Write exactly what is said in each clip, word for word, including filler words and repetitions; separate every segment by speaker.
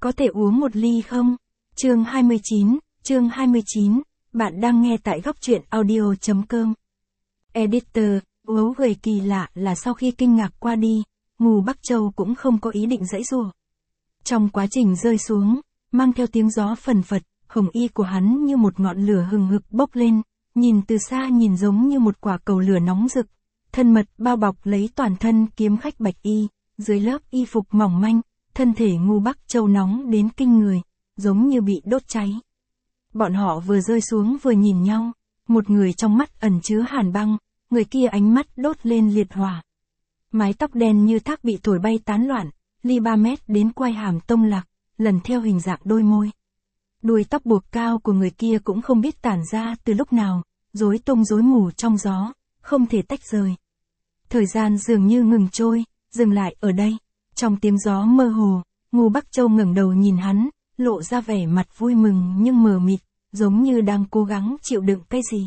Speaker 1: có thể uống một ly không? Chương hai mươi chín, chương hai mươi chín, bạn đang nghe tại góc truyện audio.com. Editor, ấu gầy kỳ lạ là sau khi kinh ngạc qua đi, Ngưu Bắc Châu cũng không có ý định giãy giụa. Trong quá trình rơi xuống, mang theo tiếng gió phần phật, hồng y của hắn như một ngọn lửa hừng hực bốc lên, nhìn từ xa nhìn giống như một quả cầu lửa nóng rực, thân mật bao bọc lấy toàn thân kiếm khách bạch y, dưới lớp y phục mỏng manh, thân thể Ngưu Bắc Châu nóng đến kinh người, giống như bị đốt cháy. Bọn họ vừa rơi xuống vừa nhìn nhau, một người trong mắt ẩn chứa hàn băng, người kia ánh mắt đốt lên liệt hỏa. Mái tóc đen như thác bị thổi bay tán loạn, ly ba mét đến quai hàm Tông Lạc, lần theo hình dạng đôi môi. Đuôi tóc buộc cao của người kia cũng không biết tản ra từ lúc nào, rối tung rối mù trong gió, không thể tách rời. Thời gian dường như ngừng trôi, dừng lại ở đây. Trong tiếng gió mơ hồ, Ngưu Bắc Châu ngẩng đầu nhìn hắn, lộ ra vẻ mặt vui mừng nhưng mờ mịt, giống như đang cố gắng chịu đựng cái gì.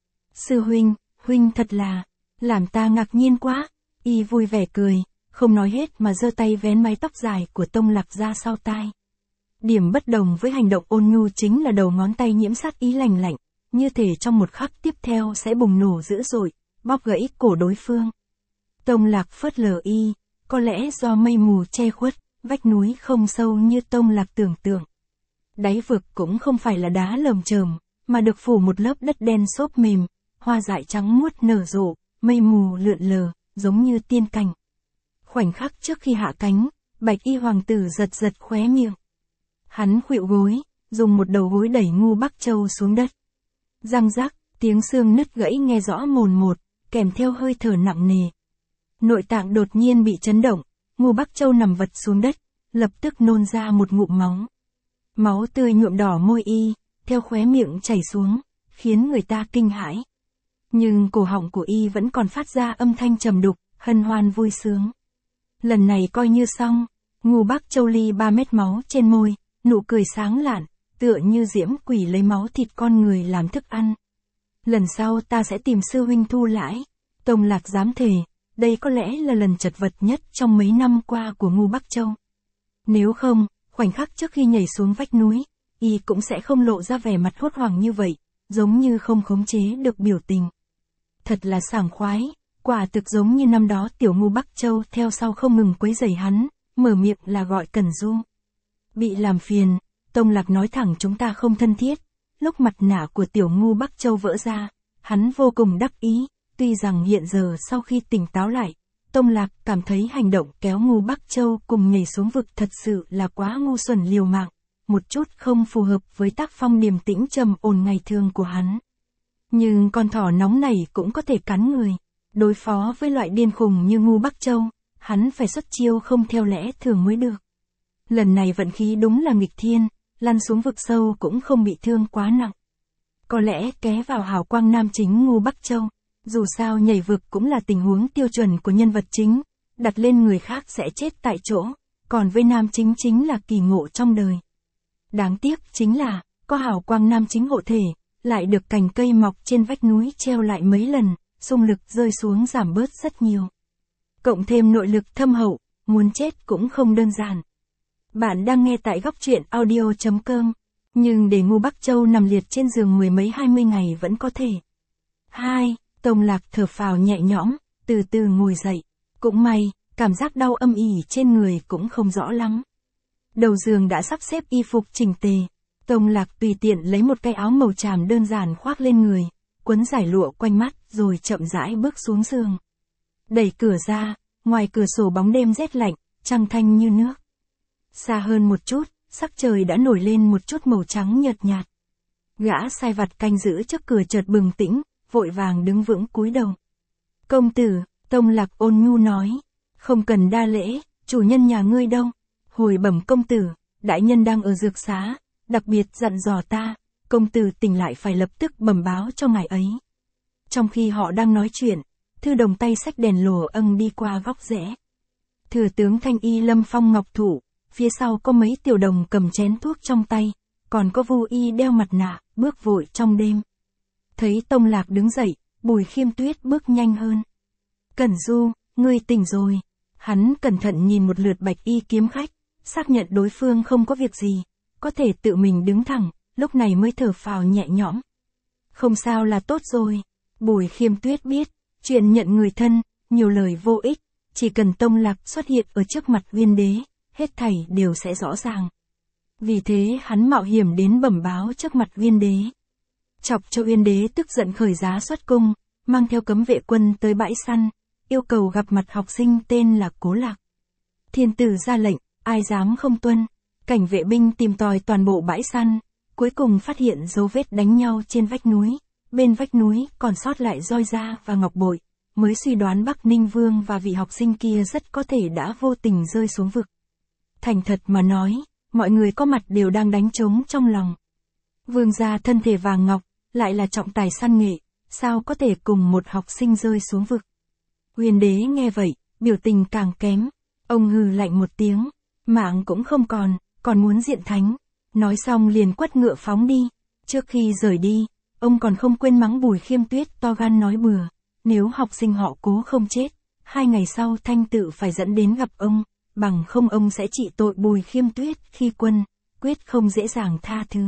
Speaker 1: Sư huynh, huynh thật là, làm ta ngạc nhiên quá. Y vui vẻ cười, không nói hết mà giơ tay vén mái tóc dài của Tông Lạc ra sau tai. Điểm bất đồng với hành động ôn nhu chính là đầu ngón tay nhiễm sát ý lành lạnh, như thể trong một khắc tiếp theo sẽ bùng nổ dữ dội, bóp gãy cổ đối phương. Tông Lạc phớt lờ y, có lẽ do mây mù che khuất, vách núi không sâu như Tông Lạc tưởng tượng. Đáy vực cũng không phải là đá lởm chởm, mà được phủ một lớp đất đen xốp mềm, hoa dại trắng muốt nở rộ, mây mù lượn lờ, giống như tiên cảnh. Khoảnh khắc trước khi hạ cánh, bạch y hoàng tử giật giật khóe miệng. Hắn khuỵu gối, dùng một đầu gối đẩy Ngưu Bắc Châu xuống đất. Răng rắc, tiếng xương nứt gãy nghe rõ mồn một, kèm theo hơi thở nặng nề. Nội tạng đột nhiên bị chấn động, Ngưu Bắc Châu nằm vật xuống đất, lập tức nôn ra một ngụm máu. Máu tươi nhuộm đỏ môi y, theo khóe miệng chảy xuống, khiến người ta kinh hãi. Nhưng cổ họng của y vẫn còn phát ra âm thanh trầm đục, hân hoan vui sướng. Lần này coi như xong, Ngưu Bắc Châu ly ba mét máu trên môi, nụ cười sáng lạn, tựa như diễm quỷ lấy máu thịt con người làm thức ăn. Lần sau ta sẽ tìm sư huynh thu lãi. Tông Lạc dám thề, đây có lẽ là lần chật vật nhất trong mấy năm qua của Ngưu Bắc Châu. Nếu không, khoảnh khắc trước khi nhảy xuống vách núi, y cũng sẽ không lộ ra vẻ mặt hốt hoảng như vậy, giống như không khống chế được biểu tình. Thật là sảng khoái, quả thực giống như năm đó tiểu Ngưu Bắc Châu theo sau không ngừng quấy rầy hắn, mở miệng là gọi Cẩn Du. Bị làm phiền, Tông Lạc nói thẳng chúng ta không thân thiết. Lúc mặt nạ của tiểu Ngưu Bắc Châu vỡ ra, hắn vô cùng đắc ý, tuy rằng hiện giờ sau khi tỉnh táo lại, Tông Lạc cảm thấy hành động kéo Ngưu Bắc Châu cùng nhảy xuống vực thật sự là quá ngu xuẩn liều mạng, một chút không phù hợp với tác phong điềm tĩnh trầm ổn ngày thường của hắn. Nhưng con thỏ nóng này cũng có thể cắn người. Đối phó với loại điên khùng như Ngưu Bắc Châu, hắn phải xuất chiêu không theo lẽ thường mới được. Lần này vận khí đúng là nghịch thiên, lăn xuống vực sâu cũng không bị thương quá nặng. Có lẽ ké vào hào quang nam chính Ngưu Bắc Châu, dù sao nhảy vực cũng là tình huống tiêu chuẩn của nhân vật chính, đặt lên người khác sẽ chết tại chỗ, còn với nam chính chính là kỳ ngộ trong đời. Đáng tiếc chính là, có hào quang nam chính hộ thể, lại được cành cây mọc trên vách núi treo lại mấy lần, xung lực rơi xuống giảm bớt rất nhiều. Cộng thêm nội lực thâm hậu, muốn chết cũng không đơn giản. Bạn đang nghe tại góc truyện audio.com, nhưng để Ngưu Bắc Châu nằm liệt trên giường mười mấy hai mươi ngày vẫn có thể. Hai, Tông Lạc thở phào nhẹ nhõm, từ từ ngồi dậy. Cũng may, cảm giác đau âm ỉ trên người cũng không rõ lắm. Đầu giường đã sắp xếp y phục chỉnh tề. Tông Lạc tùy tiện lấy một cái áo màu tràm đơn giản khoác lên người, quấn giải lụa quanh mắt rồi chậm rãi bước xuống giường. Đẩy cửa ra, ngoài cửa sổ bóng đêm rét lạnh, trăng thanh như nước. Xa hơn một chút, sắc trời đã nổi lên một chút màu trắng nhợt nhạt. Gã sai vặt canh giữ trước cửa chợt bừng tỉnh, vội vàng đứng vững cúi đầu. Công tử, Tông Lạc ôn nhu nói, không cần đa lễ, chủ nhân nhà ngươi đâu? Hồi bẩm công tử, đại nhân đang ở dược xá, đặc biệt dặn dò ta, công tử tỉnh lại phải lập tức bẩm báo cho ngài ấy. Trong khi họ đang nói chuyện, Thư Đồng tay xách đèn lồ âng đi qua góc rẽ. Thừa tướng Thanh Y Lâm Phong ngọc thủ, phía sau có mấy tiểu đồng cầm chén thuốc trong tay, còn có Vu Y đeo mặt nạ, bước vội trong đêm. Thấy Tông Lạc đứng dậy, Bùi Khiêm Tuyết bước nhanh hơn. Cẩn Du, ngươi tỉnh rồi. Hắn cẩn thận nhìn một lượt bạch y kiếm khách, xác nhận đối phương không có việc gì, có thể tự mình đứng thẳng, lúc này mới thở phào nhẹ nhõm. Không sao là tốt rồi. Bùi Khiêm Tuyết biết, chuyện nhận người thân, nhiều lời vô ích, chỉ cần Tông Lạc xuất hiện ở trước mặt Uyên Đế, hết thảy đều sẽ rõ ràng. Vì thế hắn mạo hiểm đến bẩm báo trước mặt Uyên Đế. Chọc cho Uyên Đế tức giận khởi giá xuất cung, mang theo cấm vệ quân tới bãi săn, yêu cầu gặp mặt học sinh tên là Cố Lạc. Thiên tử ra lệnh, ai dám không tuân, cảnh vệ binh tìm tòi toàn bộ bãi săn, cuối cùng phát hiện dấu vết đánh nhau trên vách núi, bên vách núi còn sót lại roi da và ngọc bội, mới suy đoán Bắc Ninh Vương và vị học sinh kia rất có thể đã vô tình rơi xuống vực. Thành thật mà nói, mọi người có mặt đều đang đánh trống trong lòng. Vương gia thân thể vàng ngọc, lại là trọng tài săn nghệ, sao có thể cùng một học sinh rơi xuống vực. Uyên Đế nghe vậy, biểu tình càng kém, ông hừ lạnh một tiếng, mạng cũng không còn, còn muốn diện thánh, nói xong liền quất ngựa phóng đi. Trước khi rời đi, ông còn không quên mắng Bùi Khiêm Tuyết to gan nói bừa, nếu học sinh họ Cố không chết, hai ngày sau thanh tự phải dẫn đến gặp ông, bằng không ông sẽ trị tội Bùi Khiêm Tuyết khi quân, quyết không dễ dàng tha thứ.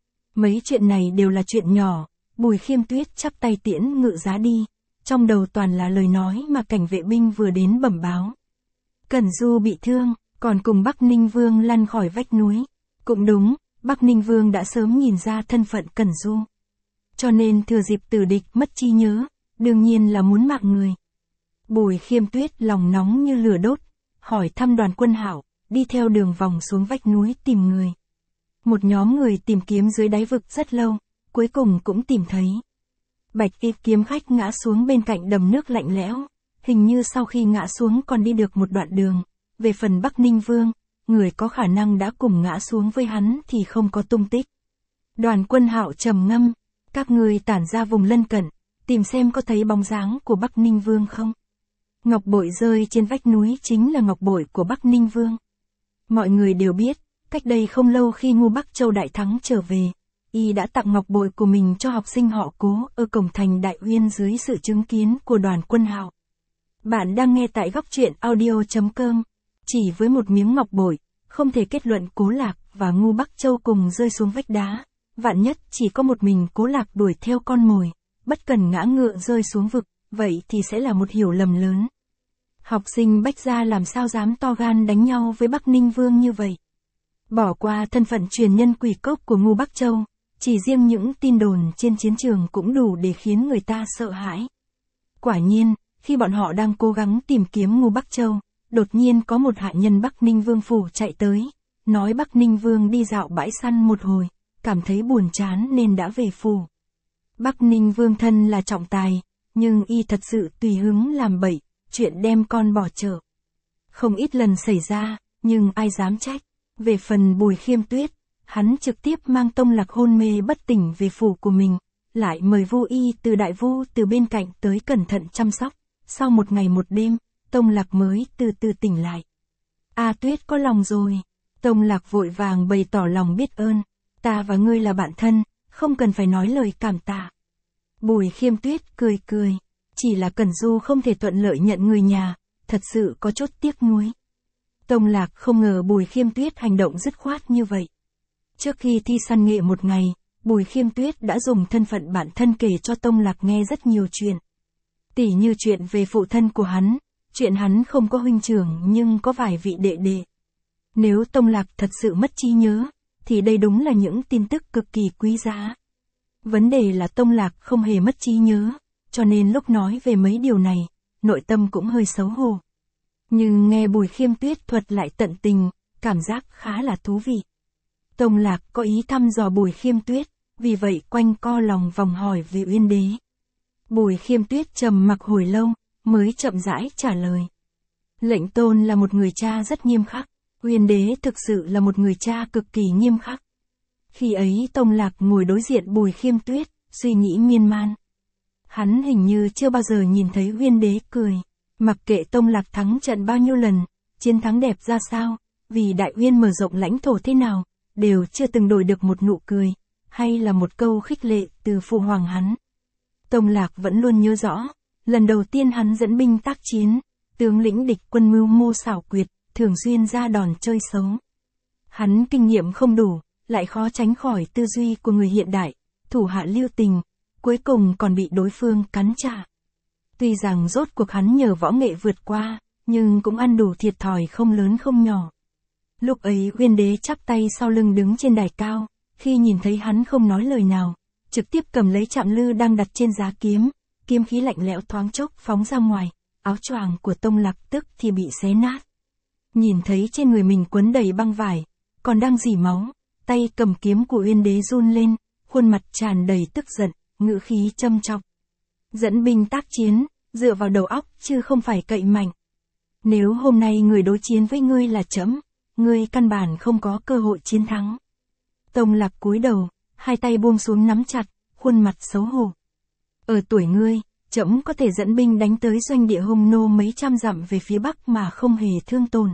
Speaker 1: Mấy chuyện này đều là chuyện nhỏ, Bùi Khiêm Tuyết chắp tay tiễn ngự giá đi, trong đầu toàn là lời nói mà cảnh vệ binh vừa đến bẩm báo. Cẩn Du bị thương, còn cùng Bắc Ninh Vương lăn khỏi vách núi. Cũng đúng, Bắc Ninh Vương đã sớm nhìn ra thân phận Cẩn Du. Cho nên thừa dịp tử địch mất trí nhớ, đương nhiên là muốn mạng người. Bùi Khiêm Tuyết lòng nóng như lửa đốt, hỏi thăm Đoàn Quân Hạo, đi theo đường vòng xuống vách núi tìm người. Một nhóm người tìm kiếm dưới đáy vực rất lâu, cuối cùng cũng tìm thấy. Bạch y kiếm khách ngã xuống bên cạnh đầm nước lạnh lẽo, hình như sau khi ngã xuống còn đi được một đoạn đường. Về phần Bắc Ninh Vương, người có khả năng đã cùng ngã xuống với hắn thì không có tung tích. Đoàn Quân Hạo trầm ngâm, các người tản ra vùng lân cận, tìm xem có thấy bóng dáng của Bắc Ninh Vương không. Ngọc bội rơi trên vách núi chính là ngọc bội của Bắc Ninh Vương. Mọi người đều biết, cách đây không lâu khi Ngô Bắc Châu đại thắng trở về, y đã tặng ngọc bội của mình cho học sinh họ Cố ở cổng thành Đại Uyên dưới sự chứng kiến của Đoàn Quân Hạo. Bạn đang nghe tại góc truyện audio chấm com. Chỉ với một miếng ngọc bội, không thể kết luận Cố Lạc và Ngô Bắc Châu cùng rơi xuống vách đá, vạn nhất chỉ có một mình Cố Lạc đuổi theo con mồi, bất cần ngã ngựa rơi xuống vực, vậy thì sẽ là một hiểu lầm lớn. Học sinh Bách gia làm sao dám to gan đánh nhau với Bắc Ninh Vương như vậy. Bỏ qua thân phận truyền nhân quỷ cốc của Ngô Bắc Châu, chỉ riêng những tin đồn trên chiến trường cũng đủ để khiến người ta sợ hãi. Quả nhiên, khi bọn họ đang cố gắng tìm kiếm Ngô Bắc Châu, đột nhiên có một hạ nhân Bắc Ninh Vương phủ chạy tới, nói Bắc Ninh Vương đi dạo bãi săn một hồi, cảm thấy buồn chán nên đã về phủ. Bắc Ninh Vương thân là trọng tài, nhưng y thật sự tùy hứng làm bậy, chuyện đem con bỏ chợ. Không ít lần xảy ra, nhưng ai dám trách. Về phần Bùi Khiêm Tuyết, hắn trực tiếp mang Tông Lạc hôn mê bất tỉnh về phủ của mình, lại mời Vu Y từ Đại Vu từ bên cạnh tới cẩn thận chăm sóc. Sau một ngày một đêm, Tông Lạc mới từ từ tỉnh lại. A Tuyết có lòng rồi. Tông Lạc vội vàng bày tỏ lòng biết ơn. Ta và ngươi là bạn thân, không cần phải nói lời cảm tạ. Bùi Khiêm Tuyết cười cười. Chỉ là Cẩn Du không thể thuận lợi nhận người nhà, thật sự có chút tiếc nuối. Tông Lạc không ngờ Bùi Khiêm Tuyết hành động dứt khoát như vậy. Trước khi thi săn nghệ một ngày, Bùi Khiêm Tuyết đã dùng thân phận bản thân kể cho Tông Lạc nghe rất nhiều chuyện. Tỉ như chuyện về phụ thân của hắn, chuyện hắn không có huynh trưởng nhưng có vài vị đệ đệ. Nếu Tông Lạc thật sự mất trí nhớ, thì đây đúng là những tin tức cực kỳ quý giá. Vấn đề là Tông Lạc không hề mất trí nhớ, cho nên lúc nói về mấy điều này, nội tâm cũng hơi xấu hổ. Nhưng nghe Bùi Khiêm Tuyết thuật lại tận tình, cảm giác khá là thú vị. Tông Lạc có ý thăm dò Bùi Khiêm Tuyết, vì vậy quanh co lòng vòng hỏi về Uyên Đế. Bùi Khiêm Tuyết trầm mặc hồi lâu, mới chậm rãi trả lời. Lệnh Tôn là một người cha rất nghiêm khắc, Uyên Đế thực sự là một người cha cực kỳ nghiêm khắc. Khi ấy Tông Lạc ngồi đối diện Bùi Khiêm Tuyết, suy nghĩ miên man. Hắn hình như chưa bao giờ nhìn thấy Uyên Đế cười. Mặc kệ Tông Lạc thắng trận bao nhiêu lần, chiến thắng đẹp ra sao, vì Đại Uyên mở rộng lãnh thổ thế nào, đều chưa từng đổi được một nụ cười, hay là một câu khích lệ từ phụ hoàng hắn. Tông Lạc vẫn luôn nhớ rõ, lần đầu tiên hắn dẫn binh tác chiến, tướng lĩnh địch quân mưu mô xảo quyệt, thường xuyên ra đòn chơi xấu. Hắn kinh nghiệm không đủ, lại khó tránh khỏi tư duy của người hiện đại, thủ hạ lưu tình, cuối cùng còn bị đối phương cắn trả. Tuy rằng rốt cuộc hắn nhờ võ nghệ vượt qua, nhưng cũng ăn đủ thiệt thòi không lớn không nhỏ. Lúc ấy Uyên Đế chắp tay sau lưng đứng trên đài cao, khi nhìn thấy hắn không nói lời nào, trực tiếp cầm lấy trạm lư đang đặt trên giá kiếm, kiếm khí lạnh lẽo thoáng chốc phóng ra ngoài, áo choàng của Tông Lạc tức thì bị xé nát. Nhìn thấy trên người mình quấn đầy băng vải, còn đang rỉ máu, tay cầm kiếm của Uyên Đế run lên, khuôn mặt tràn đầy tức giận, ngữ khí châm chọc. Dẫn binh tác chiến, dựa vào đầu óc chứ không phải cậy mạnh. Nếu hôm nay người đối chiến với ngươi là trẫm, ngươi căn bản không có cơ hội chiến thắng. Tông Lạc cúi đầu, hai tay buông xuống nắm chặt, khuôn mặt xấu hổ. Ở tuổi ngươi, trẫm có thể dẫn binh đánh tới doanh địa Hung Nô mấy trăm dặm về phía bắc mà không hề thương tổn.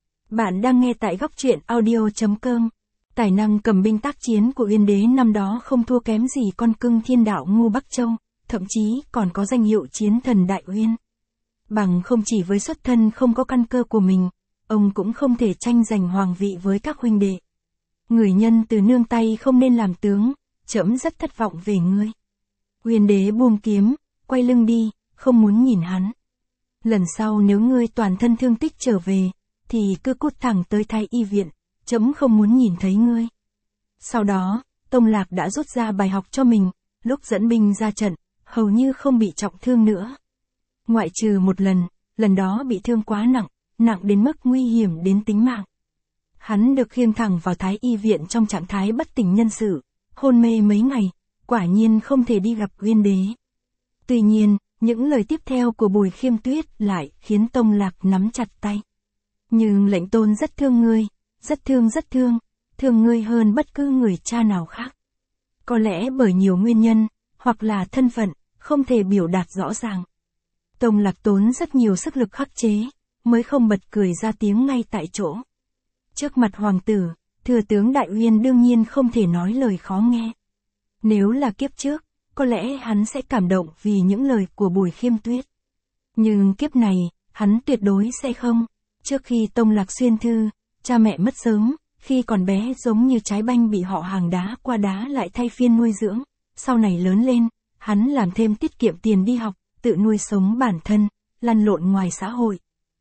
Speaker 1: Bạn đang nghe tại góc truyện audio chấm com. Tài năng cầm binh tác chiến của Uyên Đế năm đó không thua kém gì con cưng thiên đạo Ngô Bắc Châu, thậm chí còn có danh hiệu chiến thần Đại Uyên. Bằng không chỉ với xuất thân không có căn cơ của mình, ông cũng không thể tranh giành hoàng vị với các huynh đệ. Người nhân từ nương tay không nên làm tướng, trẫm rất thất vọng về ngươi. Uyên Đế buông kiếm, quay lưng đi, không muốn nhìn hắn. Lần sau nếu ngươi toàn thân thương tích trở về, thì cứ cút thẳng tới Thái Y viện, trẫm không muốn nhìn thấy ngươi. Sau đó, Tông Lạc đã rút ra bài học cho mình, lúc dẫn binh ra trận, hầu như không bị trọng thương nữa. Ngoại trừ một lần, lần đó bị thương quá nặng, nặng đến mức nguy hiểm đến tính mạng. Hắn được khiêng thẳng vào Thái Y viện trong trạng thái bất tỉnh nhân sự, hôn mê mấy ngày, quả nhiên không thể đi gặp Uyên Đế. Tuy nhiên, những lời tiếp theo của Bùi Khiêm Tuyết lại khiến Tông Lạc nắm chặt tay. Nhưng lệnh tôn rất thương ngươi, rất thương rất thương, thương ngươi hơn bất cứ người cha nào khác. Có lẽ bởi nhiều nguyên nhân, hoặc là thân phận, không thể biểu đạt rõ ràng. Tông Lạc tốn rất nhiều sức lực khắc chế, mới không bật cười ra tiếng ngay tại chỗ. Trước mặt hoàng tử, thừa tướng Đại Uyên đương nhiên không thể nói lời khó nghe. Nếu là kiếp trước, có lẽ hắn sẽ cảm động vì những lời của Bùi Khiêm Tuyết. Nhưng kiếp này, hắn tuyệt đối sẽ không. Trước khi Tông Lạc xuyên thư, cha mẹ mất sớm, khi còn bé giống như trái banh bị họ hàng đá qua đá lại thay phiên nuôi dưỡng. Sau này lớn lên, hắn làm thêm tiết kiệm tiền đi học, tự nuôi sống bản thân, lăn lộn ngoài xã hội.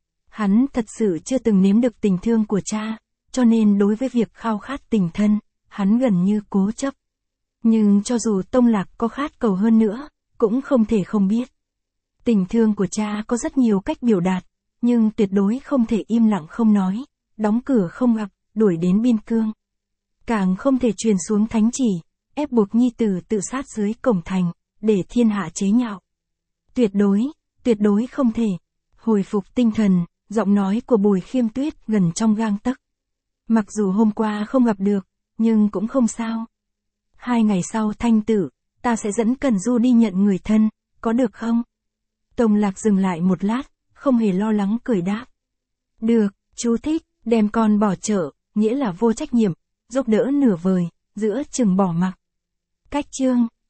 Speaker 1: Hắn thật sự chưa từng nếm được tình thương của cha, cho nên đối với việc khao khát tình thân, hắn gần như cố chấp. Nhưng cho dù Tông Lạc có khát cầu hơn nữa, cũng không thể không biết. Tình thương của cha có rất nhiều cách biểu đạt, nhưng tuyệt đối không thể im lặng không nói, đóng cửa không gặp, đuổi đến biên cương. Càng không thể truyền xuống thánh chỉ, ép buộc nhi tử tự sát dưới cổng thành, để thiên hạ chế nhạo. Tuyệt đối, tuyệt đối không thể. Hồi phục tinh thần, giọng nói của Bùi Khiêm Tuyết gần trong gang tấc. Mặc dù hôm qua không gặp được, nhưng cũng không sao. Hai ngày sau thanh tử, ta sẽ dẫn Cần Du đi nhận người thân, có được không? Tông Lạc dừng lại một lát, không hề lo lắng cười đáp. Được, chú thích, đem con bỏ chợ, nghĩa là vô trách nhiệm, giúp đỡ nửa vời, giữa chừng bỏ mặc. Cách chương